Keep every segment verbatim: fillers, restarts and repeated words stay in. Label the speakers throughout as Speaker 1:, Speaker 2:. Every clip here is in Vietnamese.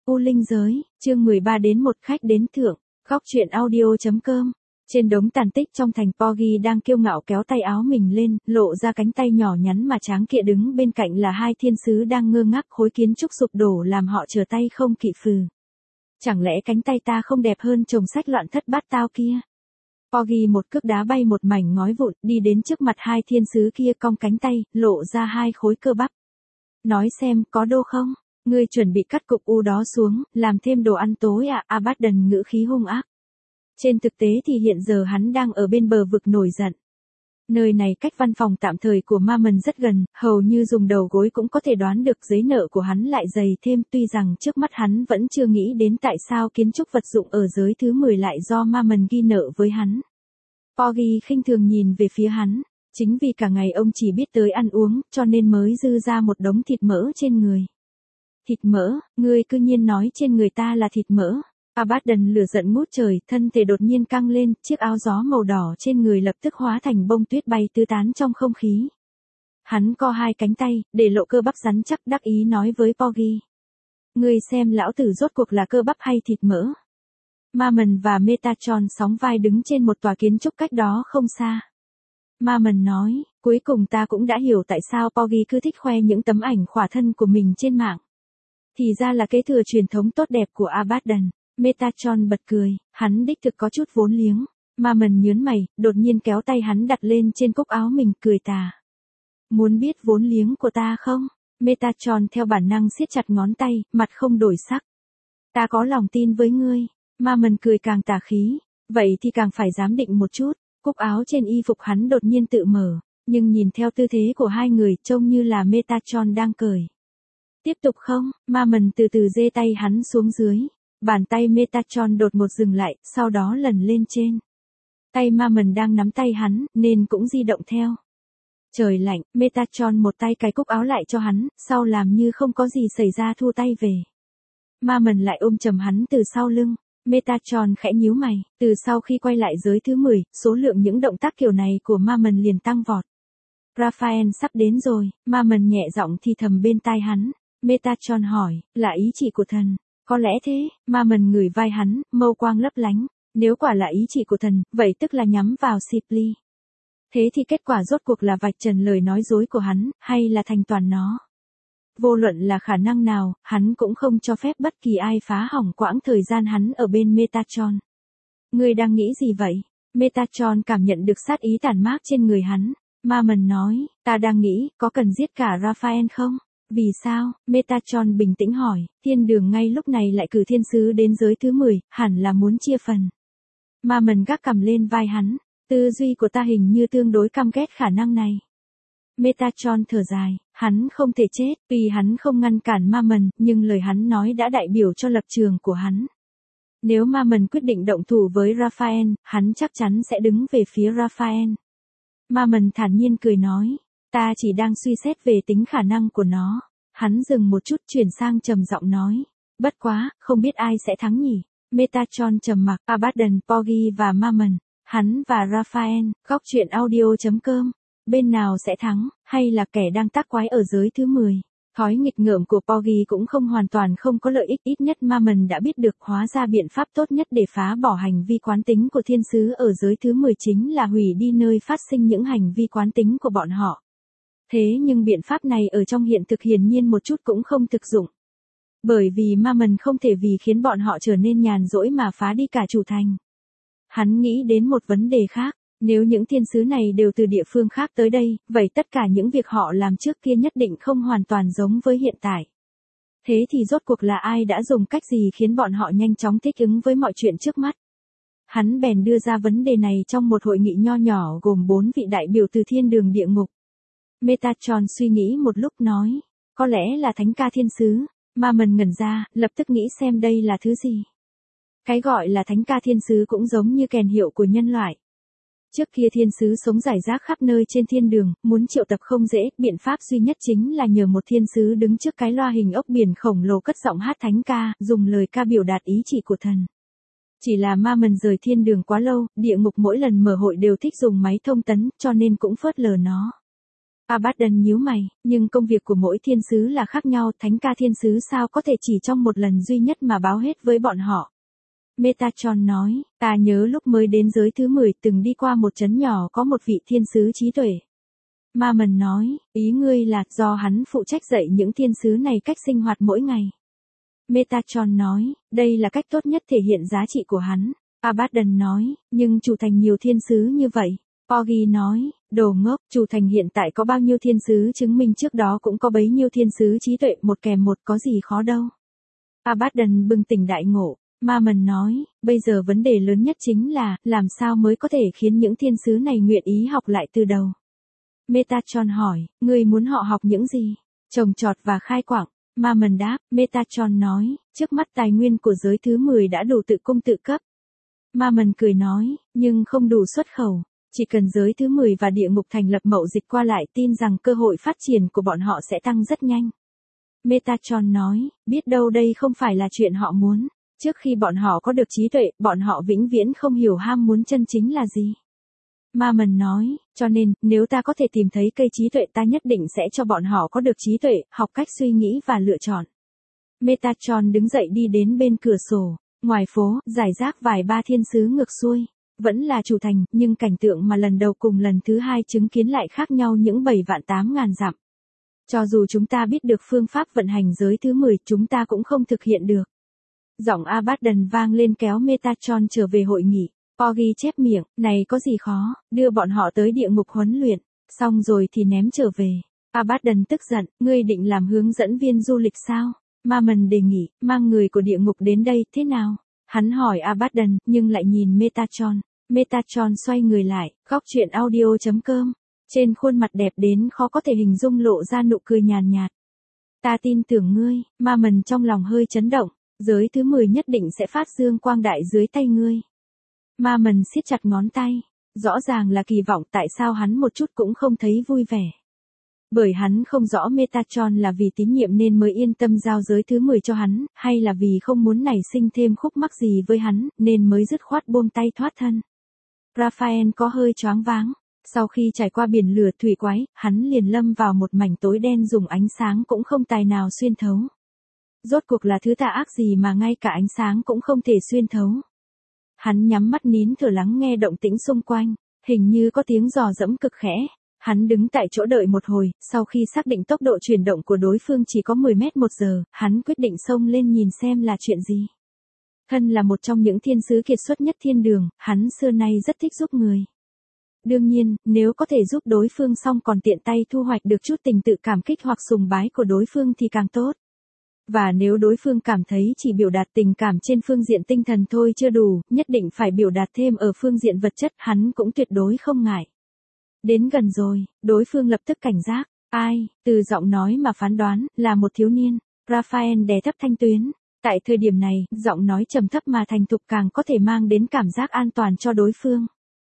Speaker 1: U Linh Giới, chương mười ba đến một khách đến thượng, góc truyện audio.com. Trên đống tàn tích trong thành, Porgy đang kiêu ngạo kéo tay áo mình lên, lộ ra cánh tay nhỏ nhắn mà tráng kiện, đứng bên cạnh là hai thiên sứ đang ngơ ngác, khối kiến trúc sụp đổ làm họ trở tay không kịp phừ. Chẳng lẽ cánh tay ta không đẹp hơn chồng sách loạn thất bát tao kia? Porgy một cước đá bay một mảnh ngói vụn, đi đến trước mặt hai thiên sứ kia, cong cánh tay, lộ ra hai khối cơ bắp. Nói xem, có đô không? Ngươi chuẩn bị cắt cục u đó xuống, làm thêm đồ ăn tối à? Abaddon ngữ khí hung ác. Trên thực tế thì hiện giờ hắn đang ở bên bờ vực nổi giận. Nơi này cách văn phòng tạm thời của Mammon rất gần, hầu như dùng đầu gối cũng có thể đoán được giấy nợ của hắn lại dày thêm, tuy rằng trước mắt hắn vẫn chưa nghĩ đến tại sao kiến trúc vật dụng ở giới thứ mười lại do Mammon ghi nợ với hắn. Porgy khinh thường nhìn về phía hắn, chính vì cả ngày ông chỉ biết tới ăn uống, cho nên mới dư ra một đống thịt mỡ trên người. Thịt mỡ, ngươi cư nhiên nói trên người ta là thịt mỡ. Abaddon lửa giận ngút trời, thân thể đột nhiên căng lên, chiếc áo gió màu đỏ trên người lập tức hóa thành bông tuyết bay tứ tán trong không khí. Hắn co hai cánh tay, để lộ cơ bắp rắn chắc, đắc ý nói với Porgy. Ngươi xem lão tử rốt cuộc là cơ bắp hay thịt mỡ. Mammon và Metatron sóng vai đứng trên một tòa kiến trúc cách đó không xa. Mammon nói, cuối cùng ta cũng đã hiểu tại sao Porgy cứ thích khoe những tấm ảnh khỏa thân của mình trên mạng. Thì ra là kế thừa truyền thống tốt đẹp của Abaddon. Metatron bật cười, hắn đích thực có chút vốn liếng. Mammon nhớn mày, đột nhiên kéo tay hắn đặt lên trên cúc áo mình, cười tà. Muốn biết vốn liếng của ta không? Metatron theo bản năng siết chặt ngón tay, mặt không đổi sắc. Ta có lòng tin với ngươi. Mammon cười càng tà khí. Vậy thì càng phải dám định một chút. Cúc áo trên y phục hắn đột nhiên tự mở, nhưng nhìn theo tư thế của hai người trông như là Metatron đang cởi. Tiếp tục không? Mammon từ từ giơ tay hắn xuống dưới. Bàn tay Metatron đột ngột dừng lại, sau đó lần lên trên. Tay Mammon đang nắm tay hắn, nên cũng di động theo. Trời lạnh, Metatron một tay cài cúc áo lại cho hắn, sau làm như không có gì xảy ra thu tay về. Mammon lại ôm chầm hắn từ sau lưng. Metatron khẽ nhíu mày, từ sau khi quay lại giới thứ mười, số lượng những động tác kiểu này của Mammon liền tăng vọt. Raphael sắp đến rồi, Mammon nhẹ giọng thì thầm bên tai hắn. Metatron hỏi, là ý chỉ của thần? Có lẽ thế. Mammon ngửi vai hắn, mâu quang lấp lánh. Nếu quả là ý chỉ của thần, vậy tức là nhắm vào Sipli. Thế thì kết quả rốt cuộc là vạch trần lời nói dối của hắn, hay là thành toàn nó? Vô luận là khả năng nào, hắn cũng không cho phép bất kỳ ai phá hỏng quãng thời gian hắn ở bên Metatron. Ngươi đang nghĩ gì vậy? Metatron cảm nhận được sát ý tàn mác trên người hắn. Mammon nói, ta đang nghĩ, có cần giết cả Raphael không? Vì sao? Metatron bình tĩnh hỏi, thiên đường ngay lúc này lại cử thiên sứ đến giới thứ mười, hẳn là muốn chia phần. Mammon gác cằm lên vai hắn, tư duy của ta hình như tương đối căm ghét khả năng này. Metatron thở dài, hắn không thể chết, vì hắn không ngăn cản Mammon, nhưng lời hắn nói đã đại biểu cho lập trường của hắn. Nếu Mammon quyết định động thủ với Raphael, hắn chắc chắn sẽ đứng về phía Raphael. Mammon thản nhiên cười nói, ta chỉ đang suy xét về tính khả năng của nó. Hắn dừng một chút, chuyển sang trầm giọng nói, bất quá, không biết ai sẽ thắng nhỉ? Metatron trầm mặc. Abaddon, Porgy và Mammon, hắn và Raphael. Góc truyện audio.com. Bên nào sẽ thắng, hay là kẻ đang tác quái ở giới thứ mười? Thói nghịch ngợm của Porgy cũng không hoàn toàn không có lợi ích, ít nhất Mammon đã biết được hóa ra biện pháp tốt nhất để phá bỏ hành vi quán tính của thiên sứ ở giới thứ mười chính là hủy đi nơi phát sinh những hành vi quán tính của bọn họ. Thế nhưng biện pháp này ở trong hiện thực hiển nhiên một chút cũng không thực dụng. Bởi vì Mammon không thể vì khiến bọn họ trở nên nhàn rỗi mà phá đi cả chủ thành. Hắn nghĩ đến một vấn đề khác. Nếu những thiên sứ này đều từ địa phương khác tới đây, vậy tất cả những việc họ làm trước kia nhất định không hoàn toàn giống với hiện tại. Thế thì rốt cuộc là ai đã dùng cách gì khiến bọn họ nhanh chóng thích ứng với mọi chuyện trước mắt? Hắn bèn đưa ra vấn đề này trong một hội nghị nho nhỏ gồm bốn vị đại biểu từ thiên đường địa ngục. Metatron suy nghĩ một lúc nói, có lẽ là thánh ca thiên sứ. Mammon ngẩn ra, lập tức nghĩ xem đây là thứ gì. Cái gọi là thánh ca thiên sứ cũng giống như kèn hiệu của nhân loại. Trước kia thiên sứ sống rải rác khắp nơi trên thiên đường, muốn triệu tập không dễ, biện pháp duy nhất chính là nhờ một thiên sứ đứng trước cái loa hình ốc biển khổng lồ cất giọng hát thánh ca, dùng lời ca biểu đạt ý chỉ của thần. Chỉ là Mammon rời thiên đường quá lâu, địa ngục mỗi lần mở hội đều thích dùng máy thông tấn, cho nên cũng phớt lờ nó. Abaddon nhíu mày, nhưng công việc của mỗi thiên sứ là khác nhau, thánh ca thiên sứ sao có thể chỉ trong một lần duy nhất mà báo hết với bọn họ. Metatron nói, ta nhớ lúc mới đến giới thứ mười từng đi qua một trấn nhỏ có một vị thiên sứ trí tuệ. Ma-mần nói, ý ngươi là do hắn phụ trách dạy những thiên sứ này cách sinh hoạt mỗi ngày. Metatron nói, đây là cách tốt nhất thể hiện giá trị của hắn. Abaddon nói, nhưng chủ thành nhiều thiên sứ như vậy. Porgy nói, đồ ngốc, chủ thành hiện tại có bao nhiêu thiên sứ chứng minh trước đó cũng có bấy nhiêu thiên sứ trí tuệ, một kèm một có gì khó đâu. Abaddon bừng tỉnh đại ngộ. Ma-mần nói, bây giờ vấn đề lớn nhất chính là, làm sao mới có thể khiến những thiên sứ này nguyện ý học lại từ đầu. Metatron hỏi, ngươi muốn họ học những gì? Trồng trọt và khai quặng. Ma-mần đáp, Metatron nói, trước mắt tài nguyên của giới thứ mười đã đủ tự cung tự cấp. Ma-mần cười nói, nhưng không đủ xuất khẩu. Chỉ cần giới thứ mười và địa ngục thành lập mậu dịch qua lại, tin rằng cơ hội phát triển của bọn họ sẽ tăng rất nhanh. Metatron nói, biết đâu đây không phải là chuyện họ muốn. Trước khi bọn họ có được trí tuệ, bọn họ vĩnh viễn không hiểu ham muốn chân chính là gì. Ma-mần nói, cho nên, nếu ta có thể tìm thấy cây trí tuệ ta nhất định sẽ cho bọn họ có được trí tuệ, học cách suy nghĩ và lựa chọn. Metatron đứng dậy đi đến bên cửa sổ, ngoài phố, giải rác vài ba thiên sứ ngược xuôi. Vẫn là chủ thành, nhưng cảnh tượng mà lần đầu cùng lần thứ hai chứng kiến lại khác nhau những bảy vạn tám ngàn dặm. Cho dù chúng ta biết được phương pháp vận hành giới thứ mười, chúng ta cũng không thực hiện được. Giọng Abaddon vang lên kéo Metatron trở về hội nghị. Porgy chép miệng, này có gì khó, đưa bọn họ tới địa ngục huấn luyện, xong rồi thì ném trở về. Abaddon tức giận, ngươi định làm hướng dẫn viên du lịch sao? Ma-mần đề nghị, mang người của địa ngục đến đây, thế nào? Hắn hỏi Abaddon, nhưng lại nhìn Metatron. Metatron xoay người lại, góc chuyện audio chấm com. Trên khuôn mặt đẹp đến khó có thể hình dung lộ ra nụ cười nhàn nhạt. Ta tin tưởng ngươi, Ma-mần trong lòng hơi chấn động. Giới thứ mười nhất định sẽ phát dương quang đại dưới tay ngươi. Ma-mần siết chặt ngón tay. Rõ ràng là kỳ vọng, tại sao hắn một chút cũng không thấy vui vẻ. Bởi hắn không rõ Metatron là vì tín nhiệm nên mới yên tâm giao giới thứ mười cho hắn, hay là vì không muốn nảy sinh thêm khúc mắc gì với hắn, nên mới dứt khoát buông tay thoát thân. Raphael có hơi choáng váng. Sau khi trải qua biển lửa thủy quái, hắn liền lâm vào một mảnh tối đen dùng ánh sáng cũng không tài nào xuyên thấu. Rốt cuộc là thứ tà ác gì mà ngay cả ánh sáng cũng không thể xuyên thấu. Hắn nhắm mắt nín thở lắng nghe động tĩnh xung quanh, hình như có tiếng giò giẫm cực khẽ. Hắn đứng tại chỗ đợi một hồi, sau khi xác định tốc độ chuyển động của đối phương chỉ có mười mét một giờ, hắn quyết định xông lên nhìn xem là chuyện gì. Thân là một trong những thiên sứ kiệt xuất nhất thiên đường, hắn xưa nay rất thích giúp người. Đương nhiên, nếu có thể giúp đối phương xong còn tiện tay thu hoạch được chút tình tự cảm kích hoặc sùng bái của đối phương thì càng tốt. Và nếu đối phương cảm thấy chỉ biểu đạt tình cảm trên phương diện tinh thần thôi chưa đủ, nhất định phải biểu đạt thêm ở phương diện vật chất, hắn cũng tuyệt đối không ngại. Đến gần rồi, đối phương lập tức cảnh giác. Ai, từ giọng nói mà phán đoán, là một thiếu niên. Raphael đè thấp thanh tuyến. Tại thời điểm này, giọng nói trầm thấp mà thành thục càng có thể mang đến cảm giác an toàn cho đối phương.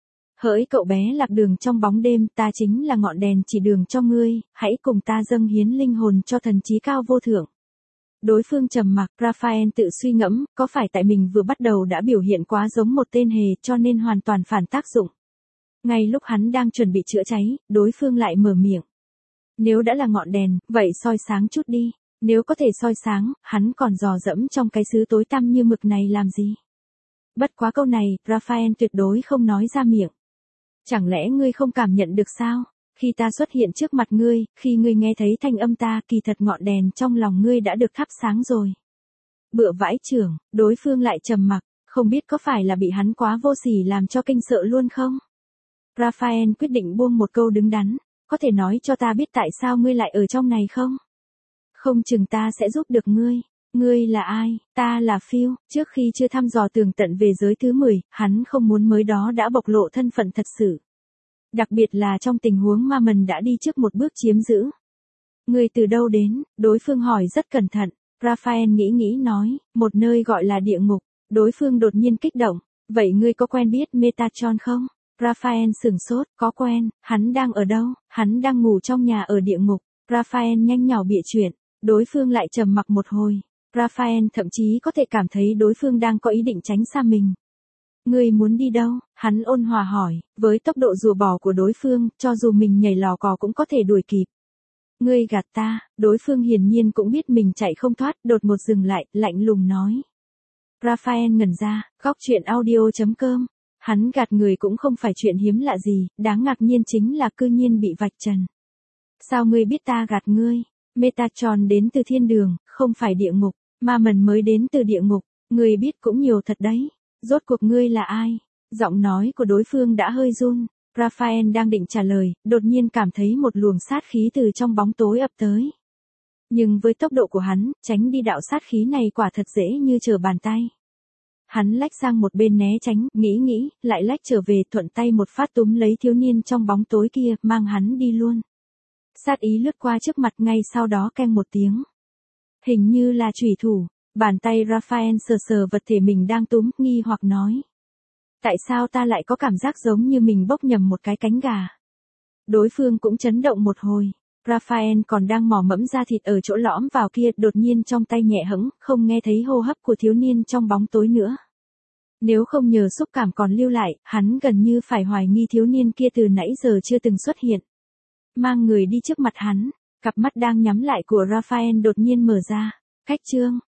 Speaker 1: Hỡi cậu bé lạc đường trong bóng đêm, ta chính là ngọn đèn chỉ đường cho ngươi, hãy cùng ta dâng hiến linh hồn cho thần trí cao vô thượng. Đối phương trầm mặc, Raphael tự suy ngẫm, có phải tại mình vừa bắt đầu đã biểu hiện quá giống một tên hề cho nên hoàn toàn phản tác dụng. Ngay lúc hắn đang chuẩn bị chữa cháy, đối phương lại mở miệng. Nếu đã là ngọn đèn, vậy soi sáng chút đi. Nếu có thể soi sáng, hắn còn dò dẫm trong cái xứ tối tăm như mực này làm gì? Bất quá câu này, Raphael tuyệt đối không nói ra miệng. Chẳng lẽ ngươi không cảm nhận được sao? Khi ta xuất hiện trước mặt ngươi, khi ngươi nghe thấy thanh âm ta, kỳ thật ngọn đèn trong lòng ngươi đã được thắp sáng rồi. Bựa vãi chưởng, đối phương lại trầm mặc, không biết có phải là bị hắn quá vô sỉ làm cho kinh sợ luôn không? Raphael quyết định buông một câu đứng đắn, có thể nói cho ta biết tại sao ngươi lại ở trong này không? Không chừng ta sẽ giúp được ngươi. Ngươi là ai? Ta là Phil. Trước khi chưa thăm dò tường tận về giới thứ mười, hắn không muốn mới đó đã bộc lộ thân phận thật sự. Đặc biệt là trong tình huống ma mần đã đi trước một bước chiếm giữ. Ngươi từ đâu đến? Đối phương hỏi rất cẩn thận. Raphael nghĩ nghĩ nói, một nơi gọi là địa ngục. Đối phương đột nhiên kích động. Vậy ngươi có quen biết Metatron không? Raphael sửng sốt, có quen. Hắn đang ở đâu? Hắn đang ngủ trong nhà ở địa ngục. Raphael nhanh nhỏ bịa chuyện. Đối phương lại trầm mặc một hồi. Raphael thậm chí có thể cảm thấy đối phương đang có ý định tránh xa mình. Ngươi muốn đi đâu? Hắn ôn hòa hỏi, với tốc độ rùa bò của đối phương, cho dù mình nhảy lò cò cũng có thể đuổi kịp. Ngươi gạt ta, đối phương hiển nhiên cũng biết mình chạy không thoát, đột một dừng lại, lạnh lùng nói. Raphael ngẩn ra, góc chuyện audio chấm com. Hắn gạt người cũng không phải chuyện hiếm lạ gì, đáng ngạc nhiên chính là cư nhiên bị vạch trần. Sao ngươi biết ta gạt ngươi? Metatron đến từ thiên đường, không phải địa ngục, ma mần mới đến từ địa ngục, ngươi biết cũng nhiều thật đấy. Rốt cuộc ngươi là ai? Giọng nói của đối phương đã hơi run. Raphael đang định trả lời, đột nhiên cảm thấy một luồng sát khí từ trong bóng tối ập tới. Nhưng với tốc độ của hắn, tránh đi đạo sát khí này quả thật dễ như trở bàn tay. Hắn lách sang một bên né tránh, nghĩ nghĩ, lại lách trở về, thuận tay một phát túm lấy thiếu niên trong bóng tối kia, mang hắn đi luôn. Sát ý lướt qua trước mặt, ngay sau đó keng một tiếng. Hình như là chủy thủ. Bàn tay Raphael sờ sờ vật thể mình đang túm, nghi hoặc nói. Tại sao ta lại có cảm giác giống như mình bốc nhầm một cái cánh gà? Đối phương cũng chấn động một hồi. Raphael còn đang mò mẫm da thịt ở chỗ lõm vào kia, đột nhiên trong tay nhẹ hẫng, không nghe thấy hô hấp của thiếu niên trong bóng tối nữa. Nếu không nhờ xúc cảm còn lưu lại, hắn gần như phải hoài nghi thiếu niên kia từ nãy giờ chưa từng xuất hiện. Mang người đi trước mặt hắn, cặp mắt đang nhắm lại của Raphael đột nhiên mở ra. Cách chương.